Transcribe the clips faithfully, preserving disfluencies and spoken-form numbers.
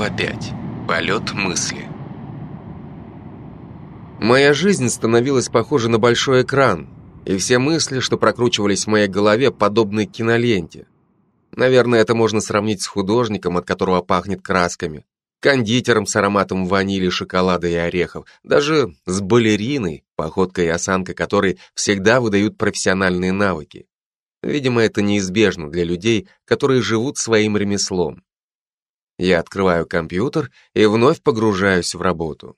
Глава пять. Полет мысли. Моя жизнь становилась похожа на большой экран, и все мысли, что прокручивались в моей голове, подобны киноленте. Наверное, это можно сравнить с художником, от которого пахнет красками, кондитером с ароматом ванили, шоколада и орехов, даже с балериной, походка и осанка которой всегда выдают профессиональные навыки. Видимо, это неизбежно для людей, которые живут своим ремеслом. Я открываю компьютер и вновь погружаюсь в работу.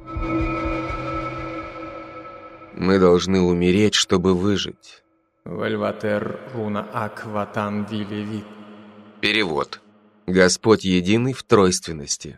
Мы должны умереть, чтобы выжить. Вельватер руна акватан вилевит. Перевод. Господь единый в тройственности.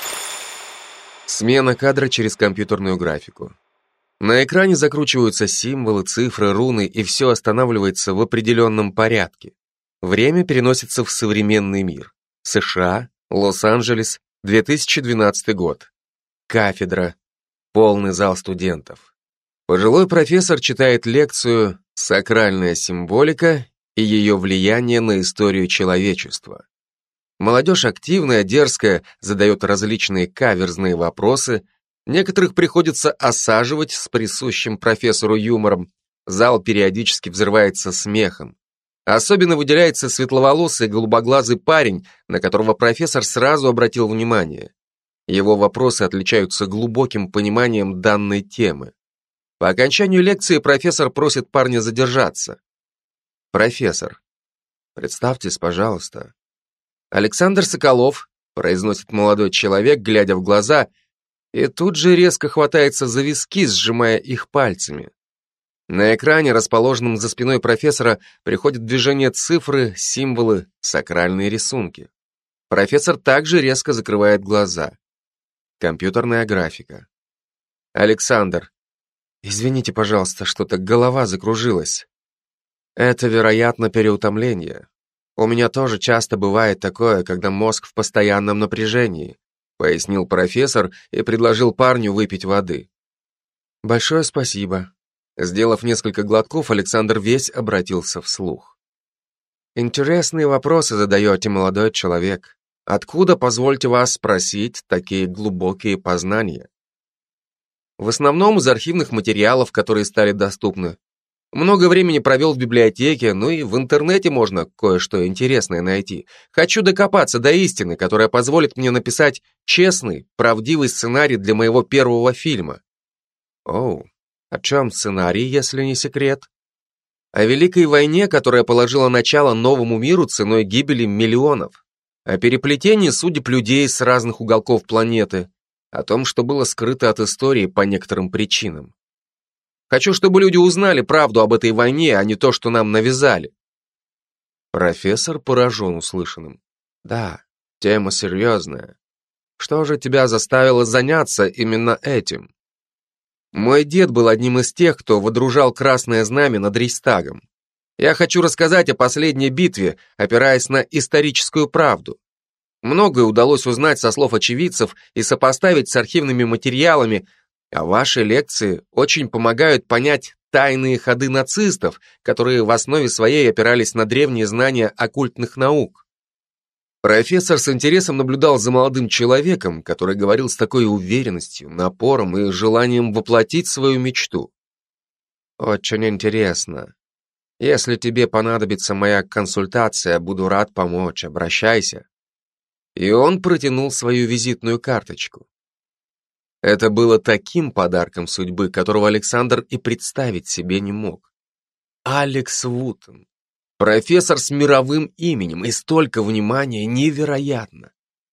Смена кадра через компьютерную графику. На экране закручиваются символы, цифры, руны, и все останавливается в определенном порядке. Время переносится в современный мир. США, Лос-Анджелес, две тысячи двенадцатый год. Кафедра. Полный зал студентов. Пожилой профессор читает лекцию «Сакральная символика и ее влияние на историю человечества». Молодежь активная, дерзкая, задает различные каверзные вопросы. Некоторых приходится осаживать с присущим профессору юмором. Зал периодически взрывается смехом. Особенно выделяется светловолосый голубоглазый парень, на которого профессор сразу обратил внимание. Его вопросы отличаются глубоким пониманием данной темы. По окончанию лекции профессор просит парня задержаться. «Профессор, представьтесь, пожалуйста». «Александр Соколов», произносит молодой человек, глядя в глаза, и тут же резко хватается за виски, сжимая их пальцами. На экране, расположенном за спиной профессора, приходят в движение цифры, символы, сакральные рисунки. Профессор также резко закрывает глаза. Компьютерная графика. «Александр, извините, пожалуйста, что-то голова закружилась. Это, вероятно, переутомление. У меня тоже часто бывает такое, когда мозг в постоянном напряжении», пояснил профессор и предложил парню выпить воды. «Большое спасибо». Сделав несколько глотков, Александр весь обратился вслух. «Интересные вопросы задаете, молодой человек. Откуда, позвольте вас спросить, такие глубокие познания?» «В основном из архивных материалов, которые стали доступны. Много времени провел в библиотеке, ну и в интернете можно кое-что интересное найти. Хочу докопаться до истины, которая позволит мне написать честный, правдивый сценарий для моего первого фильма». «Оу, о чем сценарий, если не секрет?» «О Великой войне, которая положила начало новому миру ценой гибели миллионов. О переплетении судеб людей с разных уголков планеты. О том, что было скрыто от истории по некоторым причинам. Хочу, чтобы люди узнали правду об этой войне, а не то, что нам навязали». Профессор поражен услышанным. «Да, тема серьезная. Что же тебя заставило заняться именно этим?» «Мой дед был одним из тех, кто водружал красное знамя над Рейхстагом. Я хочу рассказать о последней битве, опираясь на историческую правду. Многое удалось узнать со слов очевидцев и сопоставить с архивными материалами, а ваши лекции очень помогают понять тайные ходы нацистов, которые в основе своей опирались на древние знания оккультных наук». Профессор с интересом наблюдал за молодым человеком, который говорил с такой уверенностью, напором и желанием воплотить свою мечту. «Очень интересно. Если тебе понадобится моя консультация, буду рад помочь, обращайся». И он протянул свою визитную карточку. Это было таким подарком судьбы, которого Александр и представить себе не мог. Алекс Вутон. Профессор с мировым именем, и столько внимания, невероятно.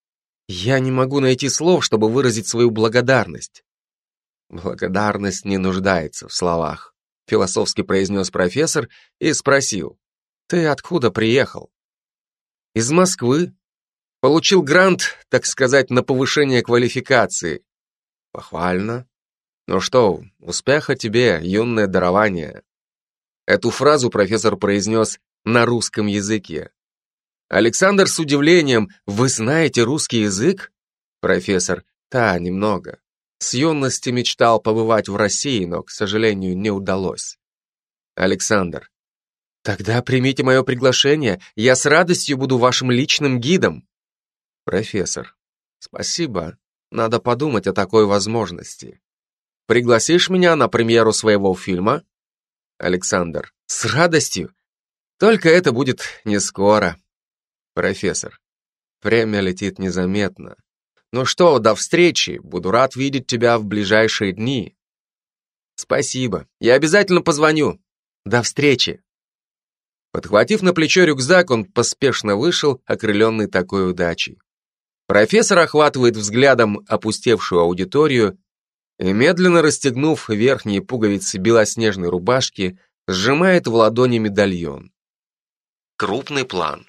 Я не могу найти слов, чтобы выразить свою благодарность. «Благодарность не нуждается в словах», философски произнес профессор и спросил: «Ты откуда приехал?» «Из Москвы. Получил грант, так сказать, на повышение квалификации». «Похвально. Ну что, успеха тебе, юное дарование». Эту фразу профессор произнес на русском языке. Александр с удивлением: «Вы знаете русский язык?» Профессор: «Да, немного. С юности мечтал побывать в России, но, к сожалению, не удалось». Александр: «Тогда примите мое приглашение, я с радостью буду вашим личным гидом». Профессор: Спасибо. Надо подумать о такой возможности. Пригласишь меня на премьеру своего фильма? Александр. С радостью. Только это будет не скоро. Профессор. Время летит незаметно. Ну что, до встречи. Буду рад видеть тебя в ближайшие дни. Спасибо. Я обязательно позвоню. До встречи. Подхватив на плечо рюкзак, он поспешно вышел, окрыленный такой удачей. Профессор охватывает взглядом опустевшую аудиторию и, медленно расстегнув верхние пуговицы белоснежной рубашки, сжимает в ладони медальон. Крупный план.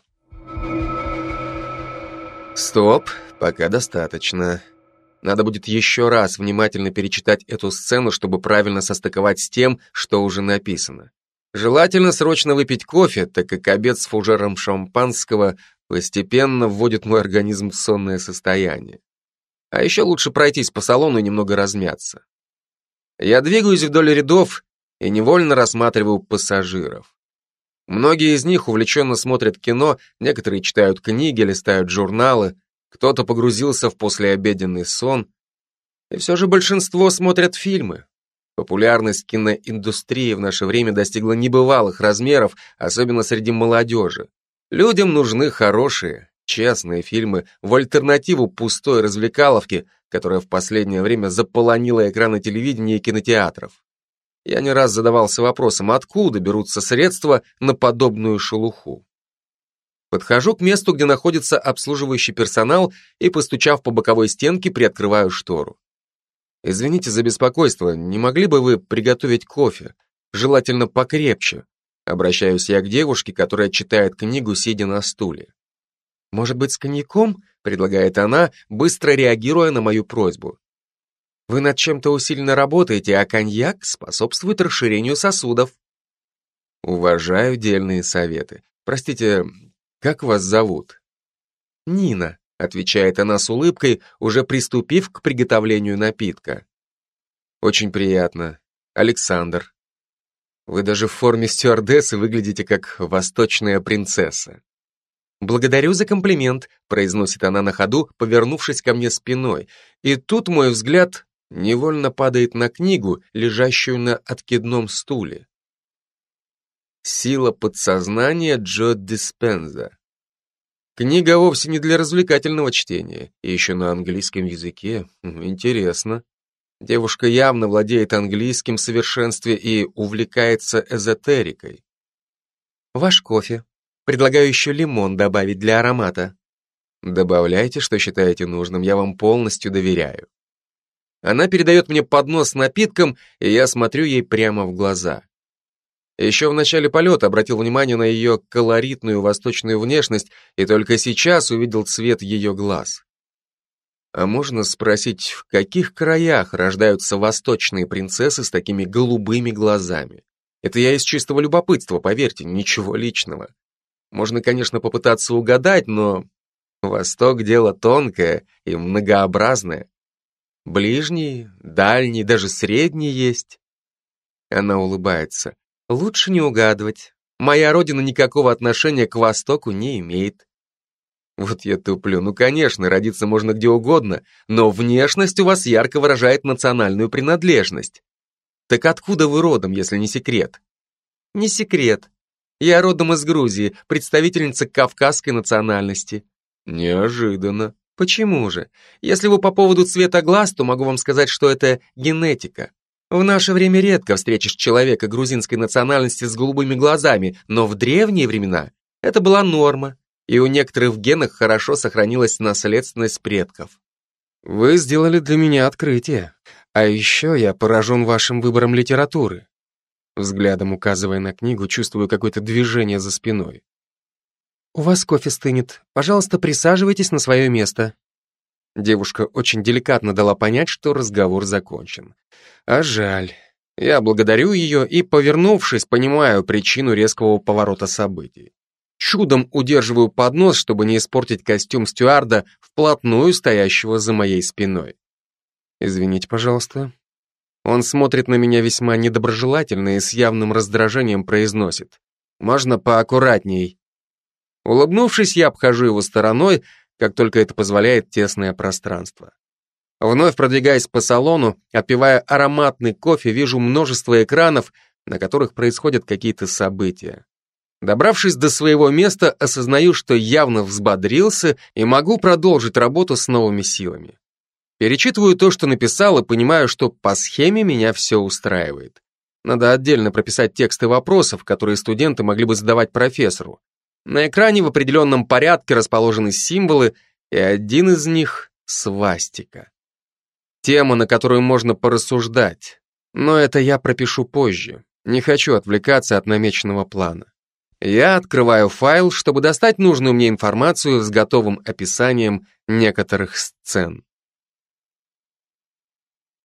Стоп, пока достаточно. Надо будет еще раз внимательно перечитать эту сцену, чтобы правильно состыковать с тем, что уже написано. Желательно срочно выпить кофе, так как обед с фужером шампанского постепенно вводит мой организм в сонное состояние. А еще лучше пройтись по салону и немного размяться. Я двигаюсь вдоль рядов и невольно рассматриваю пассажиров. Многие из них увлеченно смотрят кино, некоторые читают книги, листают журналы, кто-то погрузился в послеобеденный сон, и все же большинство смотрят фильмы. Популярность киноиндустрии в наше время достигла небывалых размеров, особенно среди молодежи. Людям нужны хорошие, честные фильмы в альтернативу пустой развлекаловке, которая в последнее время заполонила экраны телевидения и кинотеатров. Я не раз задавался вопросом, откуда берутся средства на подобную шелуху. Подхожу к месту, где находится обслуживающий персонал, и, постучав по боковой стенке, приоткрываю штору. «Извините за беспокойство, не могли бы вы приготовить кофе? Желательно покрепче». Обращаюсь я к девушке, которая читает книгу, сидя на стуле. «Может быть, с коньяком?» — предлагает она, быстро реагируя на мою просьбу. «Вы над чем-то усиленно работаете, а коньяк способствует расширению сосудов». Уважаю дельные советы. Простите, как вас зовут? «Нина», — отвечает она с улыбкой, уже приступив к приготовлению напитка. «Очень приятно. Александр. Вы даже в форме стюардессы выглядите как восточная принцесса». «Благодарю за комплимент», — произносит она на ходу, повернувшись ко мне спиной. И тут мой взгляд невольно падает на книгу, лежащую на откидном стуле. «Сила подсознания» Джо Диспенза. Книга вовсе не для развлекательного чтения, и еще на английском языке. Интересно. Девушка явно владеет английским в совершенстве и увлекается эзотерикой. «Ваш кофе. Предлагаю еще лимон добавить для аромата». «Добавляйте, что считаете нужным, я вам полностью доверяю». Она передает мне поднос с напитком, и я смотрю ей прямо в глаза. Еще в начале полета обратил внимание на ее колоритную восточную внешность и только сейчас увидел цвет ее глаз. А можно спросить, в каких краях рождаются восточные принцессы с такими голубыми глазами? Это я из чистого любопытства, поверьте, ничего личного. Можно, конечно, попытаться угадать, но Восток — дело тонкое и многообразное. Ближний, дальний, даже средний есть. Она улыбается. Лучше не угадывать. Моя родина никакого отношения к Востоку не имеет. Вот я туплю. Ну, конечно, родиться можно где угодно, но внешность у вас ярко выражает национальную принадлежность. Так откуда вы родом, если не секрет? Не секрет. Я родом из Грузии, представительница кавказской национальности. Неожиданно. Почему же? Если вы по поводу цвета глаз, то могу вам сказать, что это генетика. В наше время редко встретишь человека грузинской национальности с голубыми глазами, но в древние времена это была норма, и у некоторых в генах хорошо сохранилась наследственность предков. Вы сделали для меня открытие. А еще я поражен вашим выбором литературы. Взглядом указывая на книгу, чувствую какое-то движение за спиной. «У вас кофе стынет. Пожалуйста, присаживайтесь на свое место». Девушка очень деликатно дала понять, что разговор закончен. А жаль. Я благодарю ее и, повернувшись, понимаю причину резкого поворота событий. Чудом удерживаю поднос, чтобы не испортить костюм стюарда, вплотную стоящего за моей спиной. «Извините, пожалуйста». Он смотрит на меня весьма недоброжелательно и с явным раздражением произносит. «Можно поаккуратней?» Улыбнувшись, я обхожу его стороной, как только это позволяет тесное пространство. Вновь продвигаясь по салону, отпивая ароматный кофе, вижу множество экранов, на которых происходят какие-то события. Добравшись до своего места, осознаю, что явно взбодрился и могу продолжить работу с новыми силами. Перечитываю то, что написал, и понимаю, что по схеме меня все устраивает. Надо отдельно прописать тексты вопросов, которые студенты могли бы задавать профессору. На экране в определенном порядке расположены символы, и один из них — свастика. Тема, на которую можно порассуждать. Но это я пропишу позже. Не хочу отвлекаться от намеченного плана. Я открываю файл, чтобы достать нужную мне информацию с готовым описанием некоторых сцен.